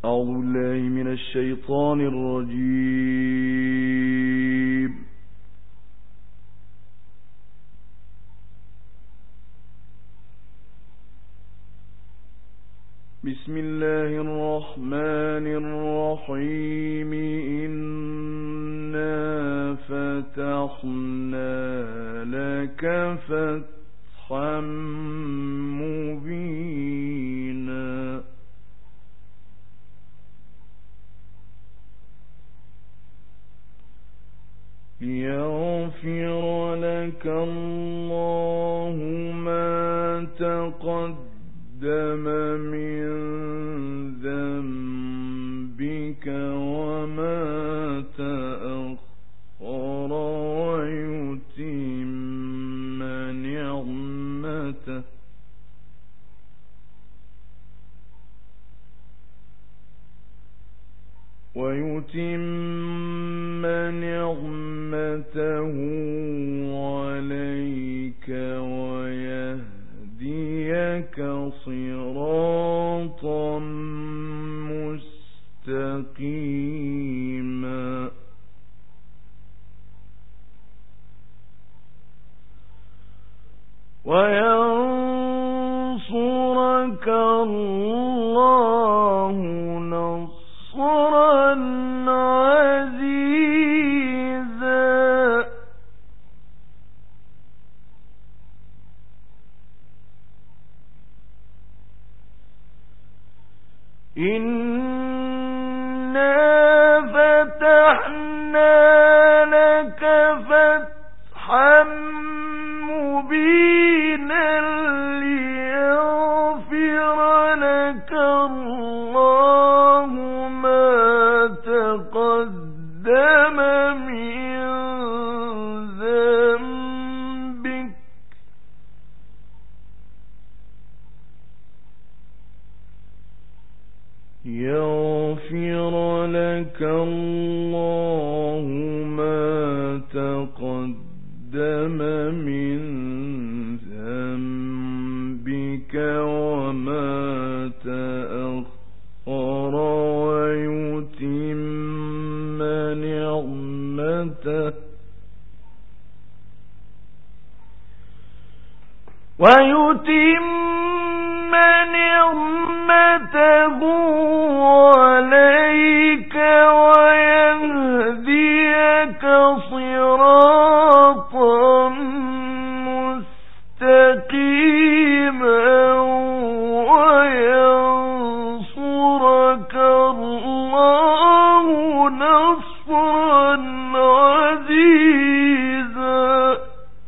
أعوذ بالله من الشيطان الرجيم. بسم الله الرحمن الرحيم. إنا فتحنا لك فتحا مبينا ليغفر لك الله ما تقدم من ذنبك وما تأخر ويتم نعمته عليك ويهديك صراطا مستقيما وينصرك الله نصرا عزيزا إنا فتحنا لك فتحا مبينا ليغفر لك الله ما تقدم من ذنبك يغفر لك الله ما تقدم من ذنبك وما تأخر ويتم نعمته عليك ويهديك صراطا مستقيما وينصرك الله نصرا عزيزا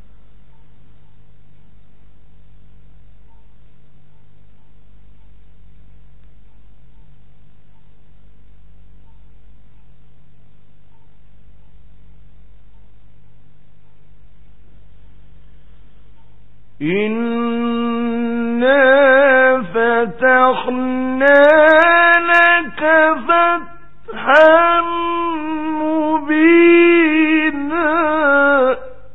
إنا فتحنا لك فتحا مبينا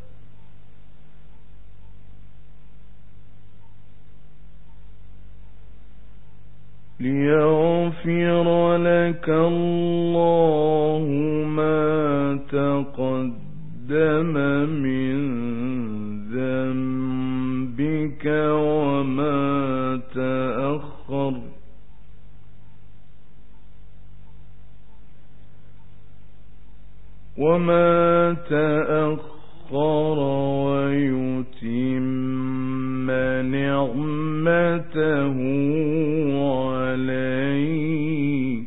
ليغفر لك الله ما تقدم من ذنبك وما تأخر ويتم نعمته عليك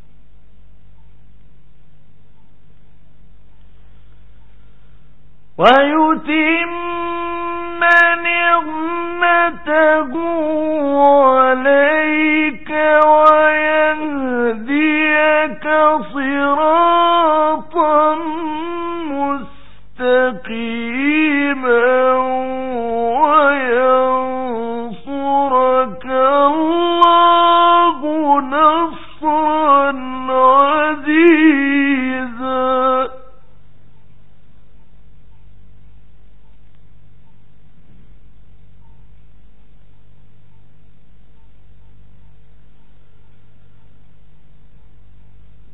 ويهديك صراطا مستقيما وينصرك الله نصرا عزيزا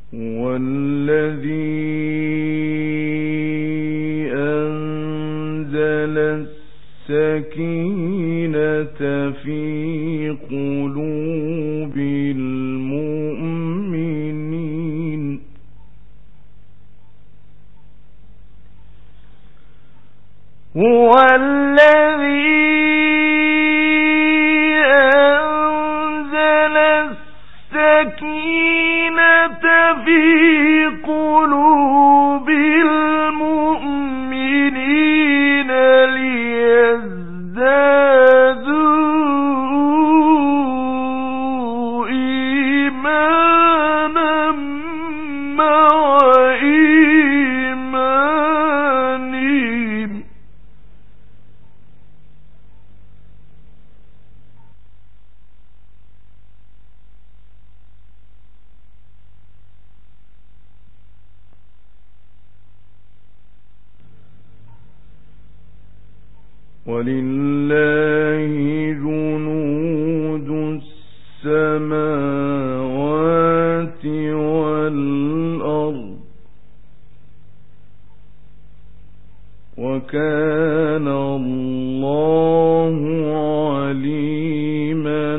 هو الذي أنزل السكينة في قلوب المؤمنين هو الذي أنزل السكينة في قلوب المؤمنين ليزدادوا إيمانا مع إيمانهم ولله جنود السماوات والأرض وكان الله عليما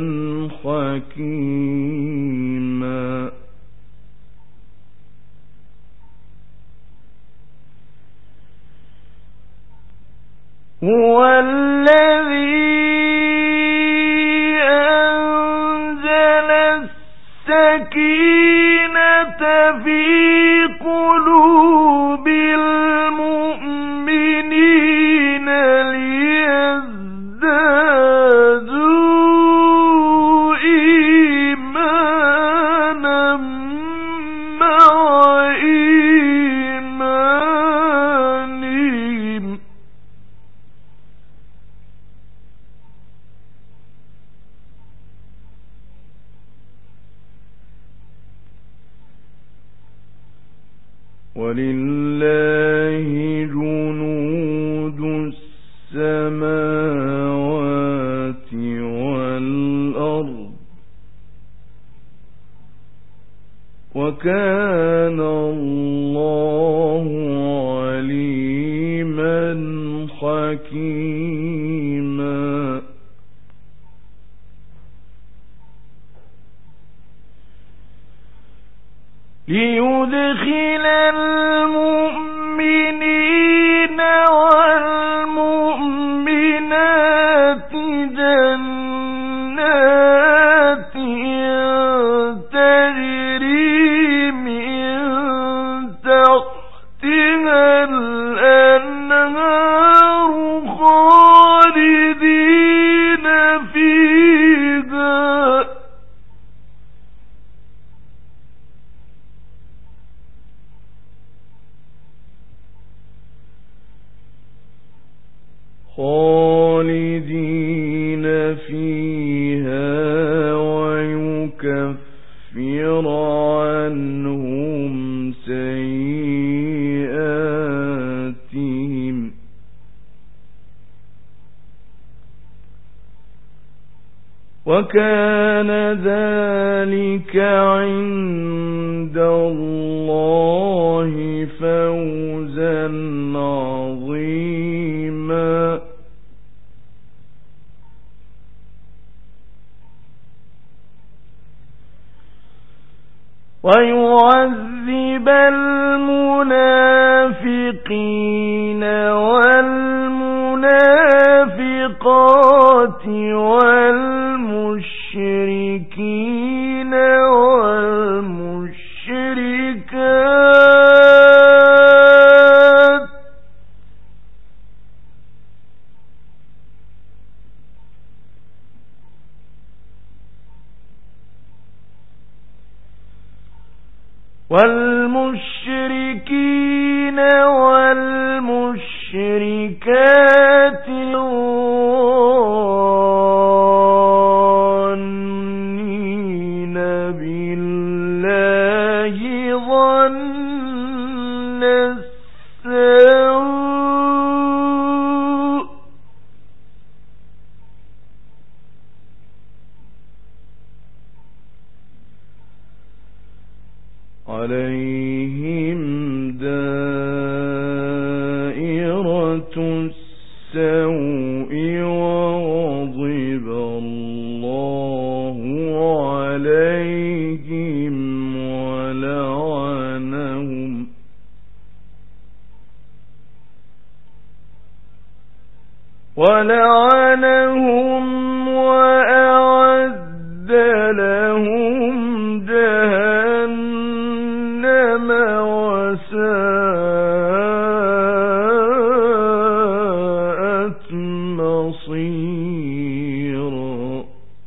حكيما هو الذي أنزل السكينة في قلوب المؤمنين ليزدادوا إيمانا مع إيمانهم ولله جنود السماوات والأرض وكان الله عليما حكيما ليدخل المؤمنين والمؤمنات جنات تجري من تحتها الأنهار خالدين فيها ويكفر عنهم سيئاتهم وكان ذلك عند الله فوزا عظيما ويعذب المنافقين والمنافقات والمشركين والمشركات الظانين بالله ظن السوء عليهم دائرة السوء وغضب الله عليهم ولعنهم وأعد لهم جهنم وساءت مصيرا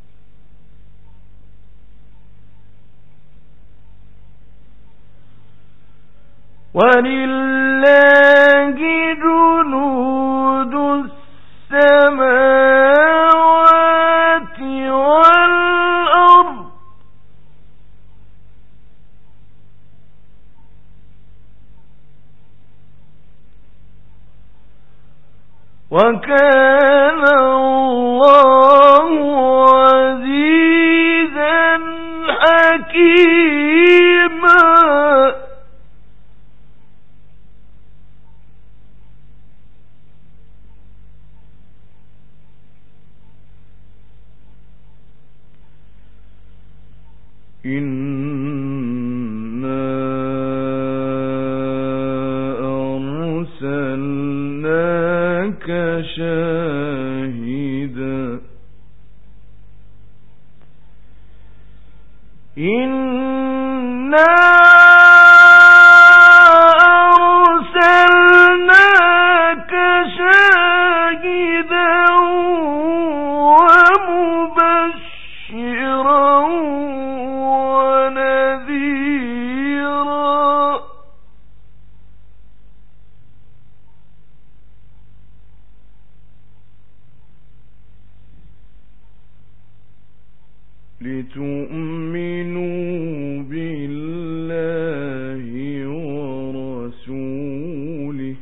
ولله جنود السماوات والأرض وكان الله عزيزا حكيما إنا أرسلناك شاهدا إنا أرسلناك شاهدا ومبشرا ونذيرا لتؤمنوا بالله ورسوله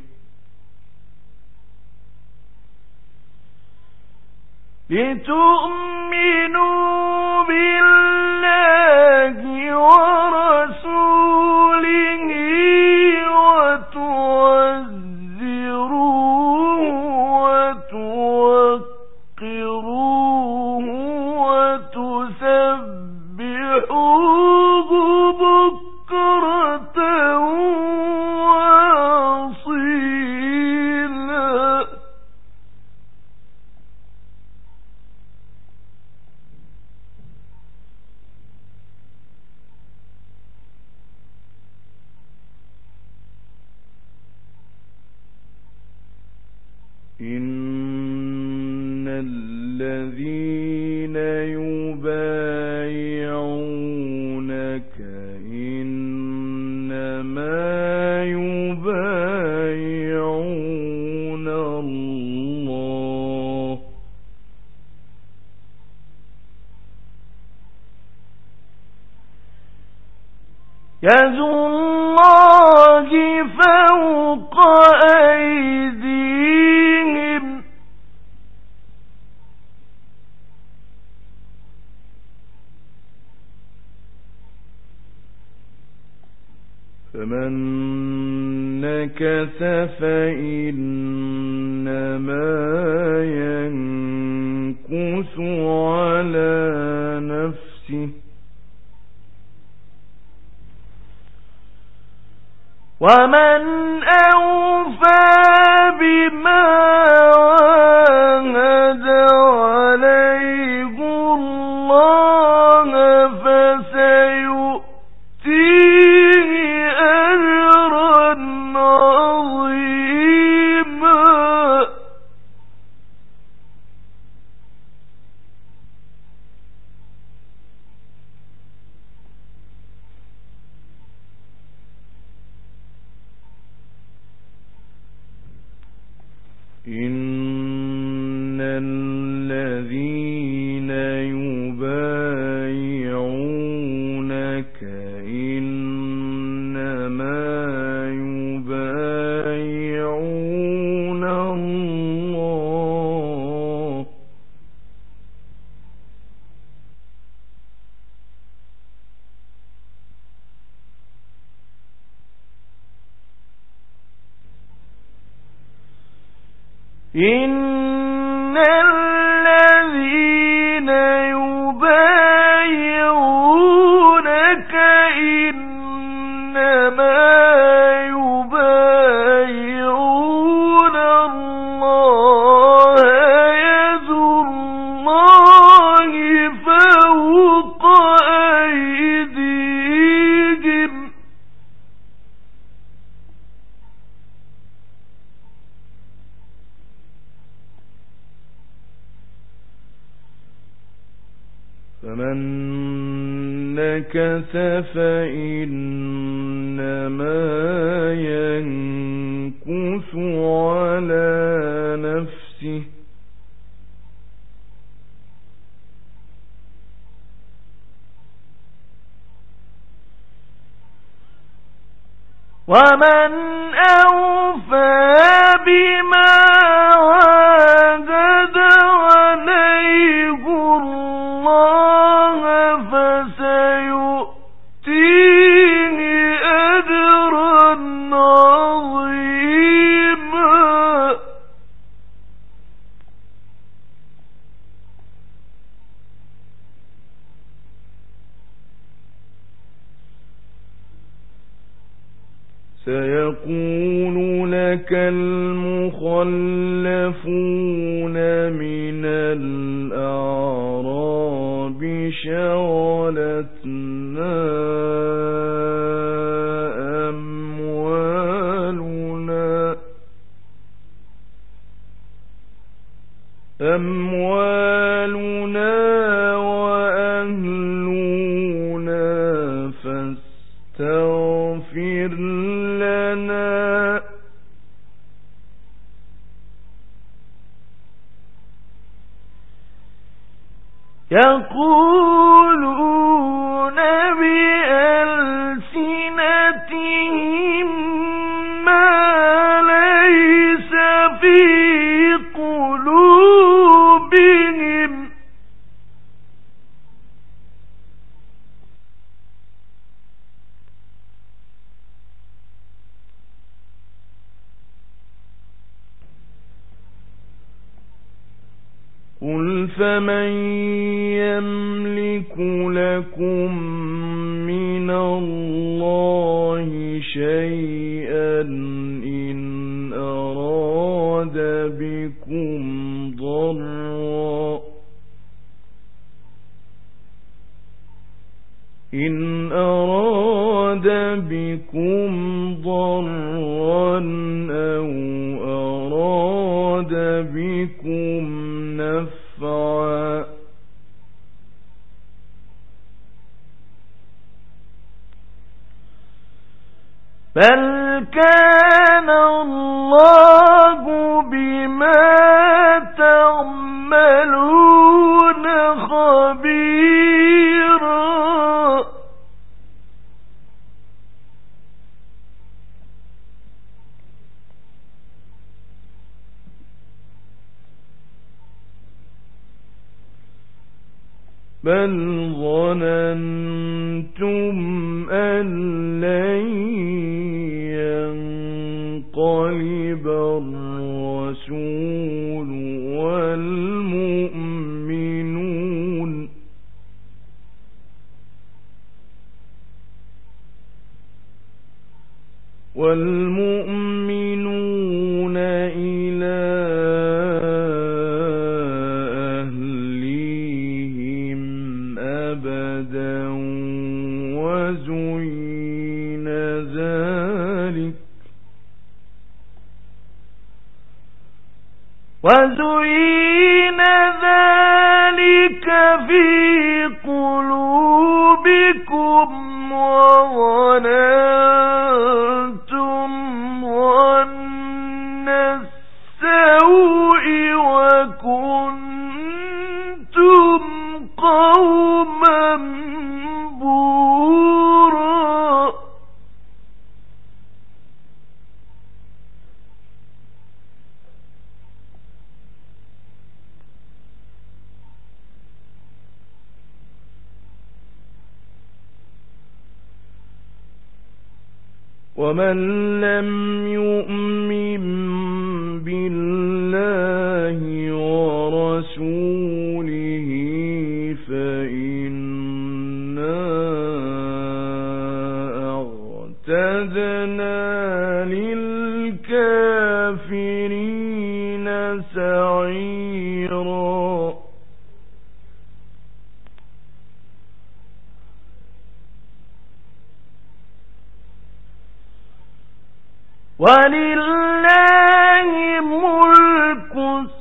وتعزروه وتوقروه وتسبحوه بكرة وأصيلا إن الذين يبايعونك إنما يبايعون الله يد الله فوق أيديهم فمن نكث فإنما ينكث على نفسه ومن أوفى بما عاهد عليه الله فسيؤتيه أجرا عظيما إن الذين يبايعونك إنما يبايعون الله إن الذين يبايعونك إنما يبايعون الله يد الله فوق أيديهم فمن نكث فإنما ينكث على نفسه ومن أوفى بما عاهد عليه الله فسيؤتيه أجرا عظيما سيقول لك المخلفون من الأعراب شغلتنا أموالنا وأهلنا فاستغفر لنا يقولون بألسنتهم ما ليس في قلوبهم قل فمن يملك لكم من الله شيئا إن أراد بكم ضرا أو أراد بكم نفعا بل كان الله بما تعملون خبيرا بل ظننتم أن لن ينقلب الرسول والمؤمنون إلى أهليهم أبدا وزين ذلك في قلوبكم وظننتم ظن السوء وكنتم قوما بورا ومن لم يؤمن بالله ورسوله فإنا أعتدنا للكافرين سعيرا ولله ملك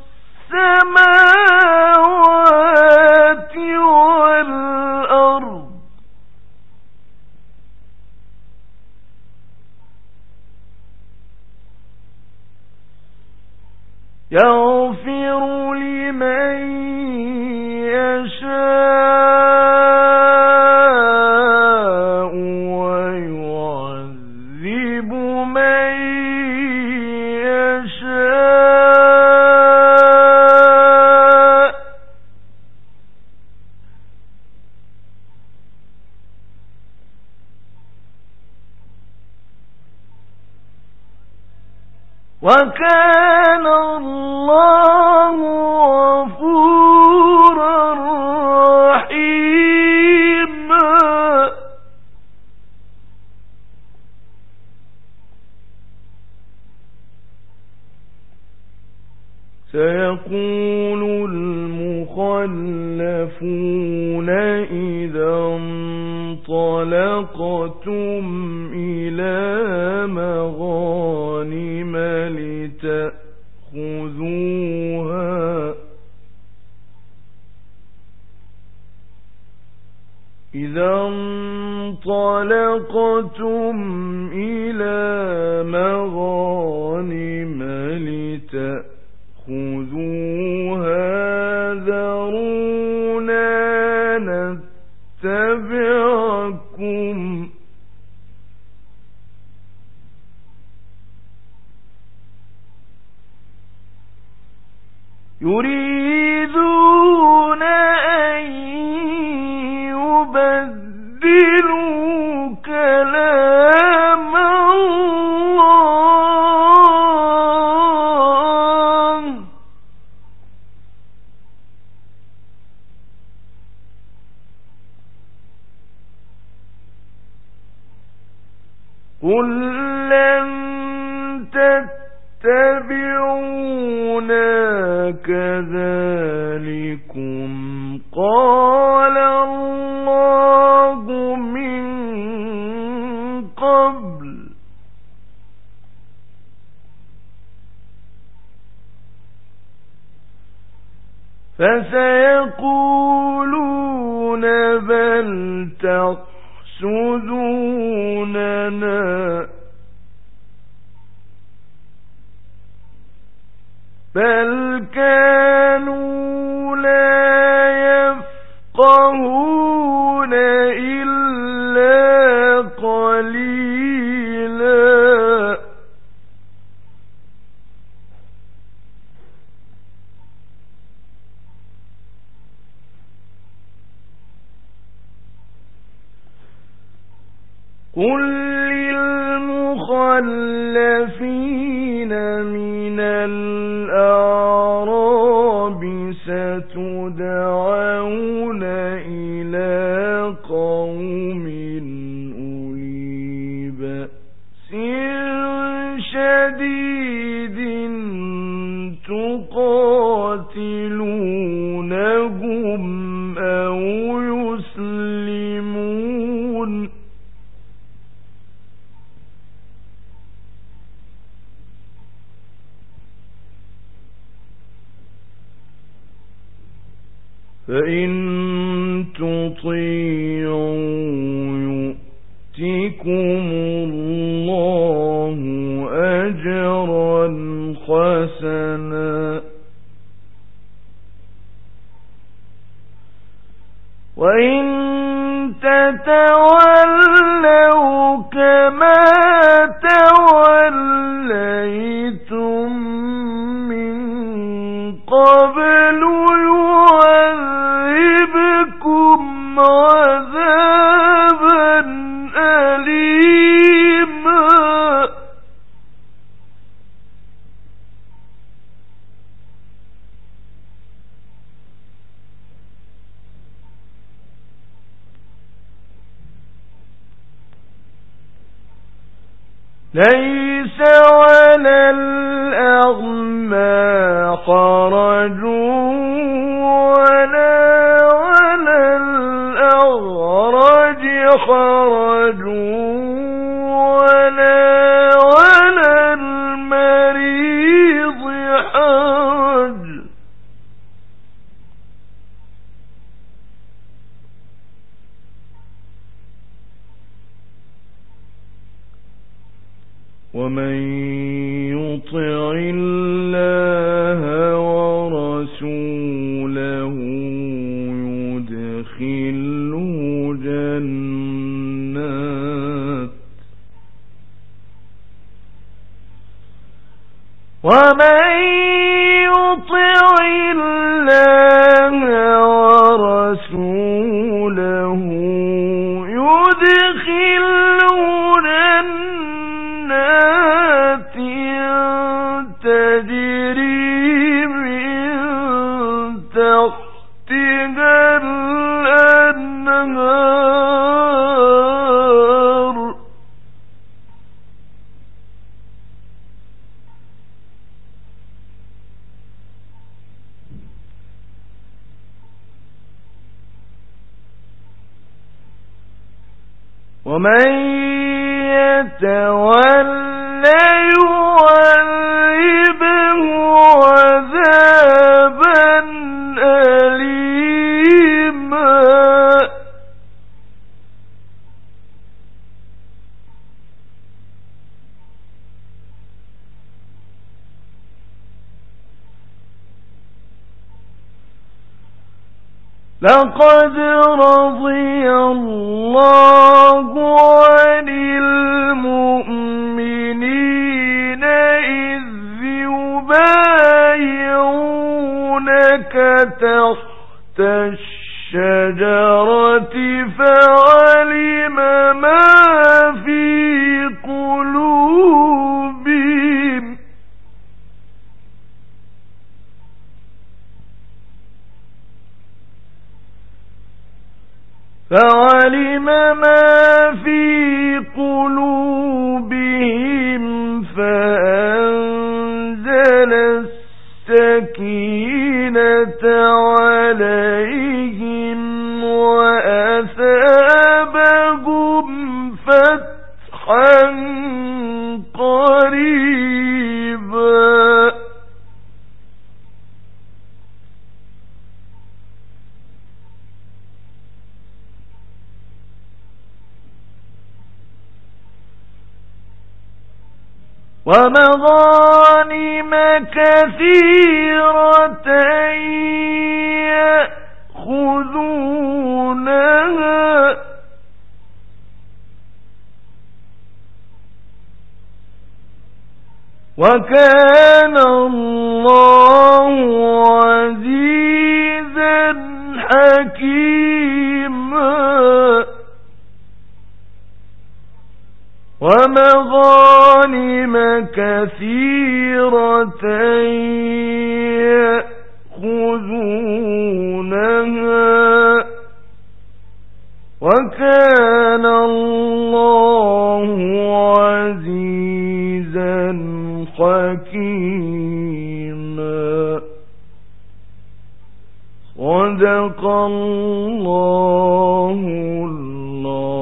السماوات والأرض يغفر لمن يشاء ويعذب من يشاء وكان الله غفورا رحيما سيقول المخلفون إذا انطلقتم إلى مغانم لتأخذوها إذا انطلقتم إلى مغانم لتأخذوها ذرونا نتبعكم يريدون أن يبدلوا كلام الله قل لن تتبعونا كذلكم قال الله من قبل فسيقولون بل تحسدوننا بل كانوا لا يفقهون إلا قليلا قل للمخلفين من الأعراب ستدعون إلى قوم أولي بأس شديد تقاتلونهم أو يسلمون فإن تطيعوا يؤتكم الله أجرا حسنا وإن تتولوا كما توليتم من قبل يعذبكم عذابا أليما ليس على الأعمى حرج ولا على الأعرج حرج ولا على المريض حرج ومن يطع الله ورسوله يدخله جنات ومن يطع الله ورسوله يدخله جنات تجري من تحتها الأنهار ومن يتولى يعذبه عذابا أليما لقد رضي الله عن المؤمنين إذ يبايعونك تحت الشجرة فعلم ما في قلوبهم فأنزل السكينة عليهم وأثابهم فتحا قريبا ومغانم كثيرة يأخذونها وكان الله عزيزا حكيما ومغانم كثيرة يأخذونها وكان الله عزيزا حكيما صدق الله العظيم.